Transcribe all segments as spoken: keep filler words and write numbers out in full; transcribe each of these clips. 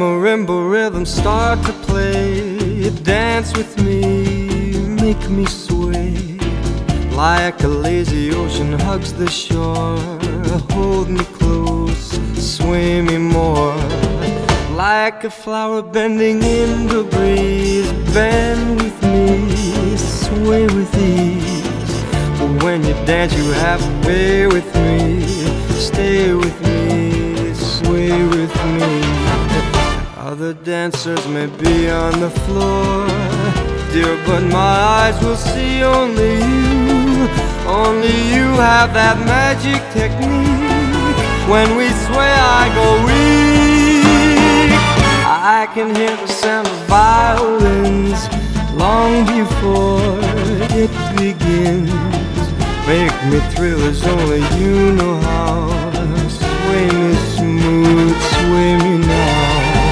marimba rhythms start to play, dance with me, make me sway. Like a lazy ocean hugs the shore, hold me close, sway me more. Like a flower bending in the breeze, bend with me, sway with ease. But when you dance you have to be with me, stay with me, sway with me. Other dancers may be on the floor, dear, but my eyes will see only you. Only you have that magic technique. When we sway I go weak. I can hear the sound of violins long before it begins. Make me thrill as only you know how. Sway me smooth, sway me now.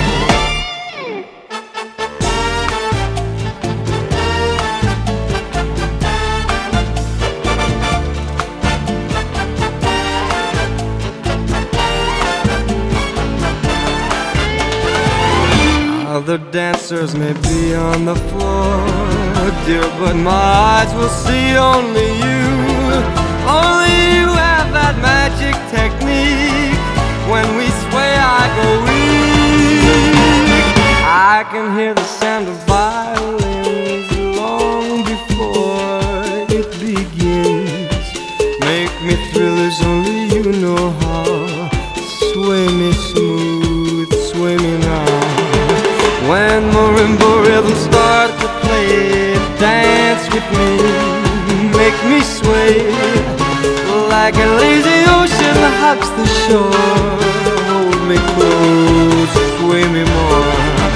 Other dancers may be on the floor, dear, but my eyes will see only you. Only you have that magic technique. When we sway I go weak. I can hear the sound of violins long before it begins. Make me thrill as only you know how. Sway me smooth, sway me now. When marimba rhythms start to play, dance with me, make me sway. Like a lazy ocean hugs the shore, hold me close, sway me more.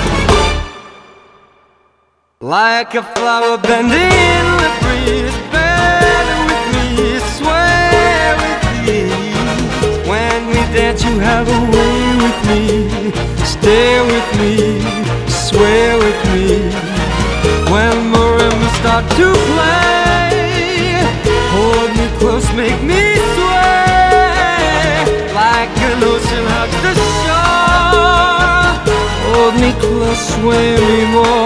Like a flower bending in the breeze, bend with me, sway with ease. When we dance you have a way with me, stay with me, sway with me. When marimbas start to play, hold me close, make me sway. Like an ocean hugs the shore, hold me close, sway me more.